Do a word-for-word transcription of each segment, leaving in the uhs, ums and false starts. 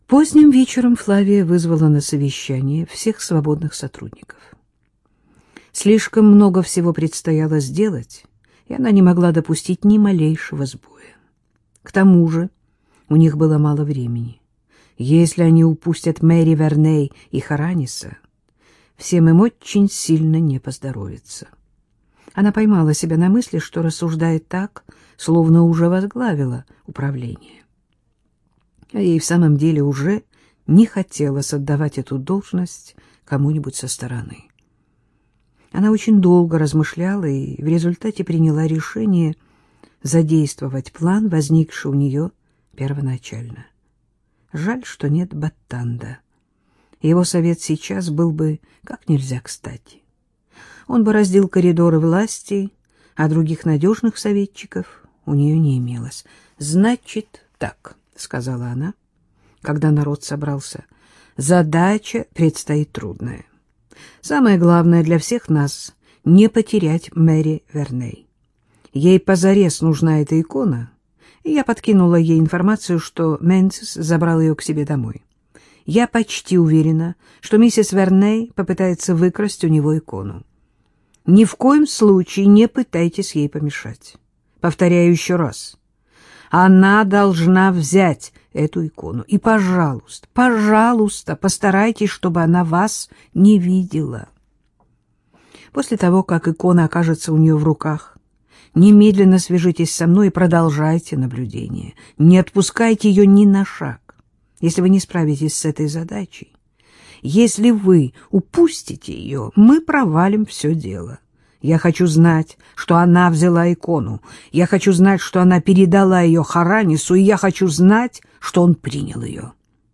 Поздним вечером Флавия вызвала на совещание всех свободных сотрудников. Слишком много всего предстояло сделать, и она не могла допустить ни малейшего сбоя. К тому же у них было мало времени. Если они упустят Мэри Верней и Хараниса, всем им очень сильно не поздоровится. Она поймала себя на мысли, что рассуждает так, словно уже возглавила управление. А ей в самом деле уже не хотелось отдавать эту должность кому-нибудь со стороны. Она очень долго размышляла и в результате приняла решение задействовать план, возникший у нее первоначально. Жаль, что нет Баттанда. Его совет сейчас был бы как нельзя кстати. Он бы разделил коридоры власти, а других надежных советчиков у нее не имелось. «Значит так», — сказала она, когда народ собрался, — «задача предстоит трудная. Самое главное для всех нас — не потерять Мэри Верней. Ей позарез нужна эта икона, и я подкинула ей информацию, что Менцис забрал ее к себе домой. Я почти уверена, что миссис Верней попытается выкрасть у него икону. Ни в коем случае не пытайтесь ей помешать. Повторяю еще раз. Она должна взять эту икону. И, пожалуйста, пожалуйста, постарайтесь, чтобы она вас не видела. После того, как икона окажется у нее в руках, немедленно свяжитесь со мной и продолжайте наблюдение. Не отпускайте ее ни на шаг. Если вы не справитесь с этой задачей, если вы упустите ее, мы провалим все дело. Я хочу знать, что она взяла икону. Я хочу знать, что она передала ее Харанису, и я хочу знать, что он принял ее.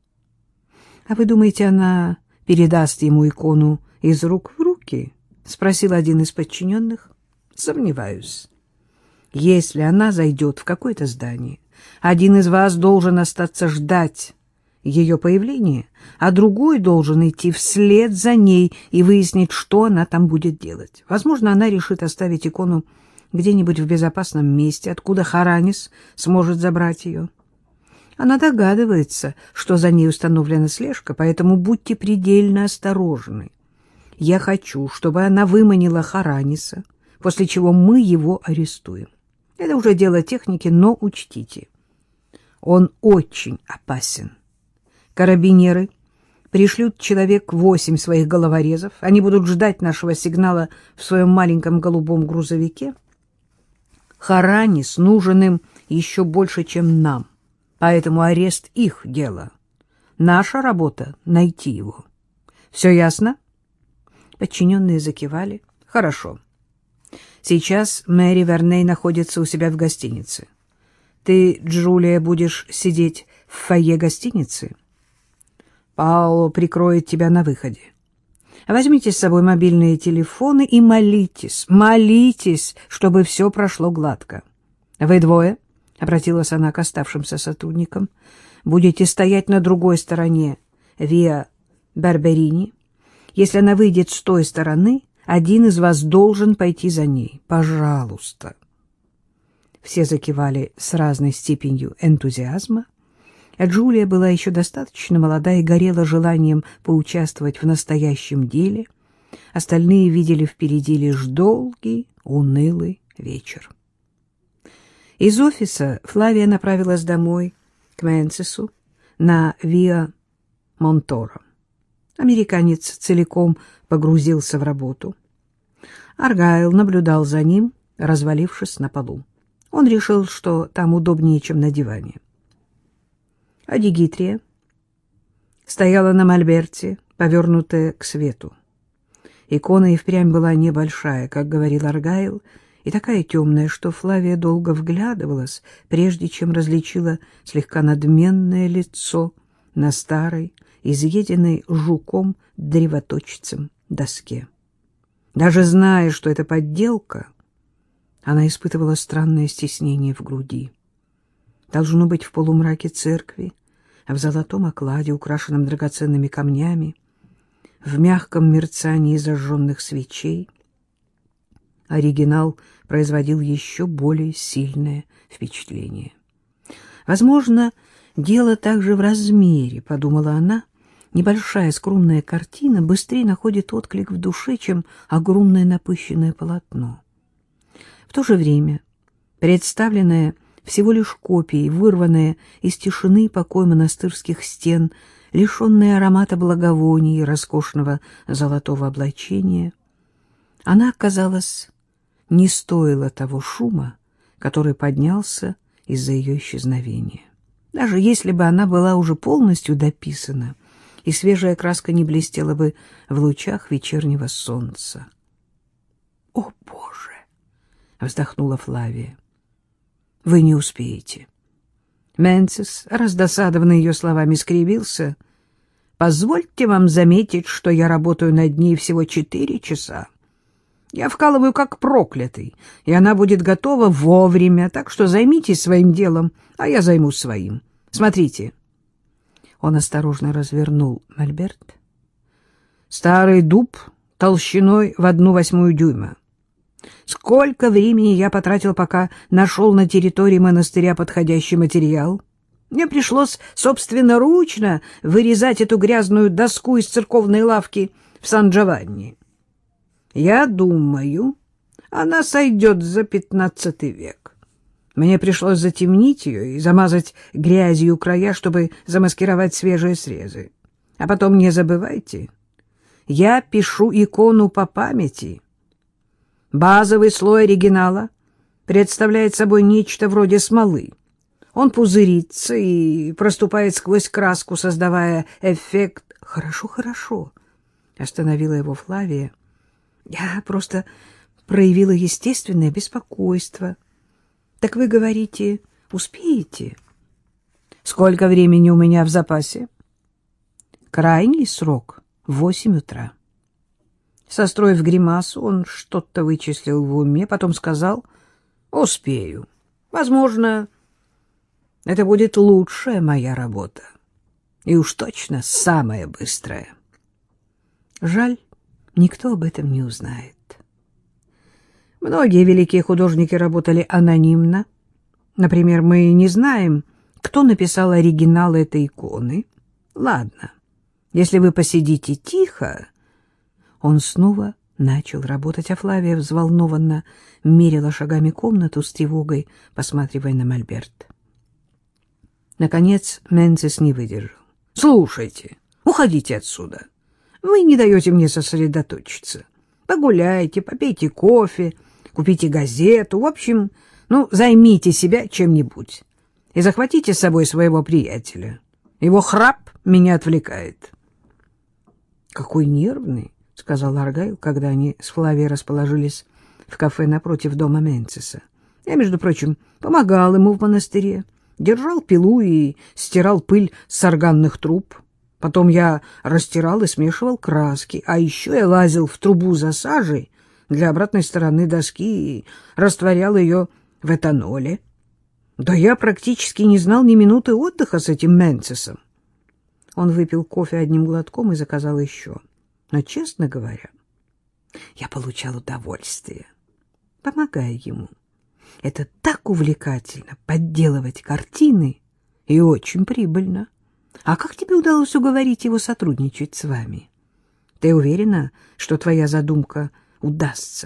— А вы думаете, она передаст ему икону из рук в руки? — спросил один из подчиненных. — Сомневаюсь. Если она зайдет в какое-то здание, один из вас должен остаться ждать ее появления, а другой должен идти вслед за ней и выяснить, что она там будет делать. Возможно, она решит оставить икону где-нибудь в безопасном месте, откуда Харанис сможет забрать ее. Она догадывается, что за ней установлена слежка, поэтому будьте предельно осторожны. Я хочу, чтобы она выманила Хараниса, после чего мы его арестуем. Это уже дело техники, но учтите, он очень опасен. Карабинеры пришлют человек восемь своих головорезов. Они будут ждать нашего сигнала в своем маленьком голубом грузовике. Харанис нужен им еще больше, чем нам, поэтому арест их дело. Наша работа — найти его. Все ясно? Подчиненные закивали. Хорошо. Сейчас Мэри Верней находится у себя в гостинице. Ты, Джулия, будешь сидеть в фойе гостиницы? Паоло прикроет тебя на выходе. Возьмите с собой мобильные телефоны и молитесь, молитесь, чтобы все прошло гладко. Вы двое, — обратилась она к оставшимся сотрудникам, — будете стоять на другой стороне Виа Барберини. Если она выйдет с той стороны, один из вас должен пойти за ней. Пожалуйста. Все закивали с разной степенью энтузиазма. А Джулия была еще достаточно молода и горела желанием поучаствовать в настоящем деле. Остальные видели впереди лишь долгий, унылый вечер. Из офиса Флавия направилась домой, к Менцису, на Виа Монторо. Американец целиком погрузился в работу. Аргайл наблюдал за ним, развалившись на полу. Он решил, что там удобнее, чем на диване. А Дигитрия стояла на мольберте, повернутая к свету. Икона и впрямь была небольшая, как говорил Аргайл, и такая темная, что Флавия долго вглядывалась, прежде чем различила слегка надменное лицо на старой, изъеденной жуком древоточцем доске. Даже зная, что это подделка, она испытывала странное стеснение в груди. Должно быть, в полумраке церкви, в золотом окладе, украшенном драгоценными камнями, в мягком мерцании зажженных свечей, оригинал производил еще более сильное впечатление. Возможно, Дело также в размере, — подумала она. Небольшая скромная картина быстрее находит отклик в душе, чем огромное напыщенное полотно. В то же время, представленная всего лишь копией, вырванная из тишины и покоя монастырских стен, лишенная аромата благовоний и роскошного золотого облачения, она, казалось, не стоила того шума, который поднялся из-за ее исчезновения. Даже если бы она была уже полностью дописана, и свежая краска не блестела бы в лучах вечернего солнца. — О, Боже! — вздохнула Флавия. — Вы не успеете. Менцис, раздосадованный ее словами, скривился. — Позвольте вам заметить, что я работаю над ней всего четыре часа. Я вкалываю как проклятый, и она будет готова вовремя, так что займитесь своим делом, а я займусь своим. Смотрите. Он осторожно развернул мольберт. Старый дуб толщиной в одну восьмую дюйма. Сколько времени я потратил, пока нашел на территории монастыря подходящий материал? Мне пришлось собственноручно вырезать эту грязную доску из церковной лавки в Сан-Джованни. Я думаю, она сойдет за пятнадцатый век. Мне пришлось затемнить ее и замазать грязью края, чтобы замаскировать свежие срезы. А потом не забывайте, я пишу икону по памяти. Базовый слой оригинала представляет собой нечто вроде смолы. Он пузырится и проступает сквозь краску, создавая эффект... — Хорошо, хорошо, — остановила его Флавия. Я просто проявила естественное беспокойство. Так вы говорите, успеете? Сколько времени у меня в запасе? Крайний срок — восемь утра. Состроив гримасу, он что-то вычислил в уме, потом сказал: успею. Возможно, это будет лучшая моя работа. И уж точно самая быстрая. Жаль, никто об этом не узнает. Многие великие художники работали анонимно. Например, мы не знаем, кто написал оригинал этой иконы. Ладно, если вы посидите тихо... Он снова начал работать, а Флавия взволнованно мерила шагами комнату с тревогой, посматривая на мольберт. Наконец Менцис не выдержал. — Слушайте, уходите отсюда. Вы не даете мне сосредоточиться. Погуляйте, попейте кофе, купите газету. В общем, ну, займите себя чем-нибудь. И захватите с собой своего приятеля. Его храп меня отвлекает. — Какой нервный, — сказал Аргайл, когда они с Флавией расположились в кафе напротив дома Менциса. Я, между прочим, помогал ему в монастыре, держал пилу и стирал пыль с органных труб. Потом я растирал и смешивал краски, а еще я лазил в трубу за сажей для обратной стороны доски и растворял ее в этаноле. Да я практически не знал ни минуты отдыха с этим Менцисом. Он выпил кофе одним глотком и заказал еще. Но, честно говоря, я получал удовольствие, помогая ему. Это так увлекательно — подделывать картины, и очень прибыльно. А как тебе удалось уговорить его сотрудничать с вами? Ты уверена, что твоя задумка удастся?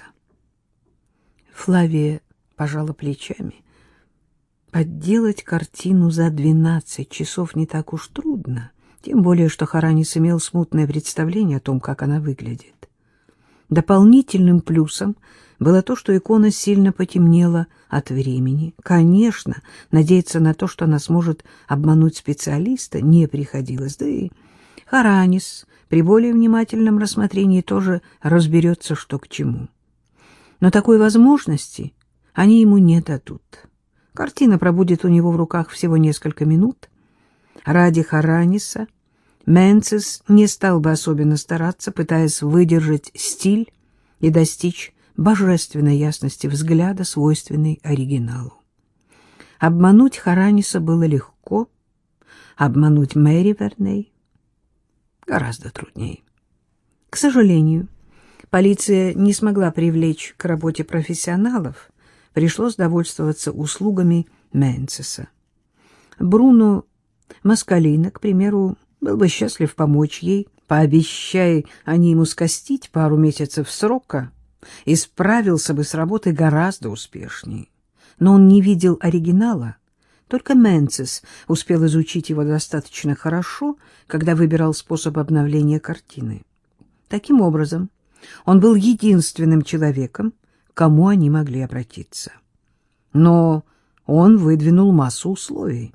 Флавия пожала плечами. Подделать картину за двенадцать часов не так уж трудно. Тем более, что Харанис имел смутное представление о том, как она выглядит. Дополнительным плюсом было то, что икона сильно потемнела от времени. Конечно, надеяться на то, что она сможет обмануть специалиста, не приходилось. Да и Харанис при более внимательном рассмотрении тоже разберется, что к чему. Но такой возможности они ему не дадут. Картина пробудет у него в руках всего несколько минут. Ради Хараниса Менцис не стал бы особенно стараться, пытаясь выдержать стиль и достичь божественной ясности взгляда, свойственной оригиналу. Обмануть Хараниса было легко, обмануть Мэри Верней гораздо труднее. К сожалению, полиция не смогла привлечь к работе профессионалов, пришлось довольствоваться услугами Менциса. Бруно Маскалина, к примеру, был бы счастлив помочь ей, пообещай они ему скостить пару месяцев срока, и справился бы с работой гораздо успешнее. Но он не видел оригинала. Только Менцис успел изучить его достаточно хорошо, когда выбирал способ обновления картины. Таким образом, он был единственным человеком, к кому они могли обратиться. Но он выдвинул массу условий.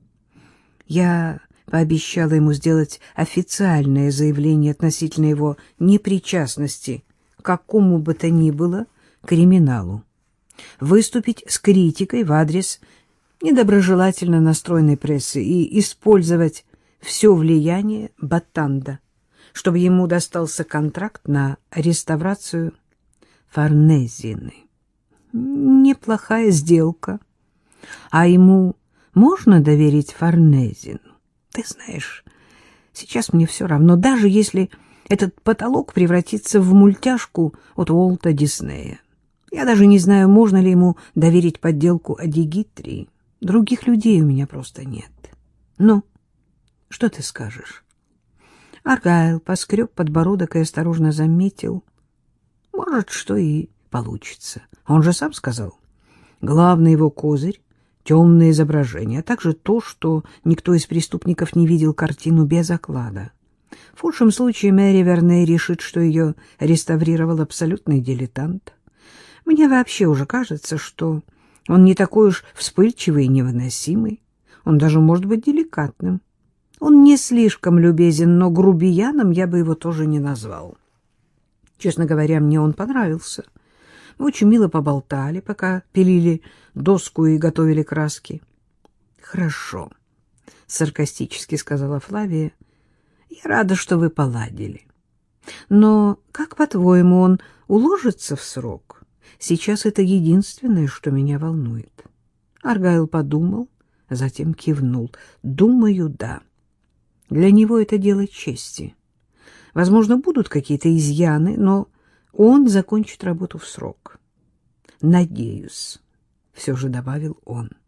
Я пообещала ему сделать официальное заявление относительно его непричастности к какому бы то ни было криминалу, выступить с критикой в адрес недоброжелательно настроенной прессы и использовать все влияние Батанда, чтобы ему достался контракт на реставрацию Форнезины. Неплохая сделка. А ему можно доверить Форнезину? Ты знаешь, сейчас мне все равно, даже если этот потолок превратится в мультяшку от Уолта Диснея. Я даже не знаю, можно ли ему доверить подделку Адигитрии. Других людей у меня просто нет. Ну, что ты скажешь? Аргайл поскреб подбородок и осторожно заметил. Может, что и получится. Он же сам сказал. Главный его козырь — темное изображение, а также то, что никто из преступников не видел картину без оклада. В худшем случае Мэри Верней решит, что ее реставрировал абсолютный дилетант. Мне вообще уже кажется, что он не такой уж вспыльчивый и невыносимый. Он даже может быть деликатным. Он не слишком любезен, но грубияном я бы его тоже не назвал. Честно говоря, мне он понравился. Мы очень мило поболтали, пока пилили доску и готовили краски. — Хорошо, — саркастически сказала Флавия. — Я рада, что вы поладили. Но как, по-твоему, он уложится в срок? Сейчас это единственное, что меня волнует. Аргайл подумал, затем кивнул. Думаю, да. Для него это дело чести. Возможно, будут какие-то изъяны, но он закончит работу в срок. Надеюсь, все же добавил он.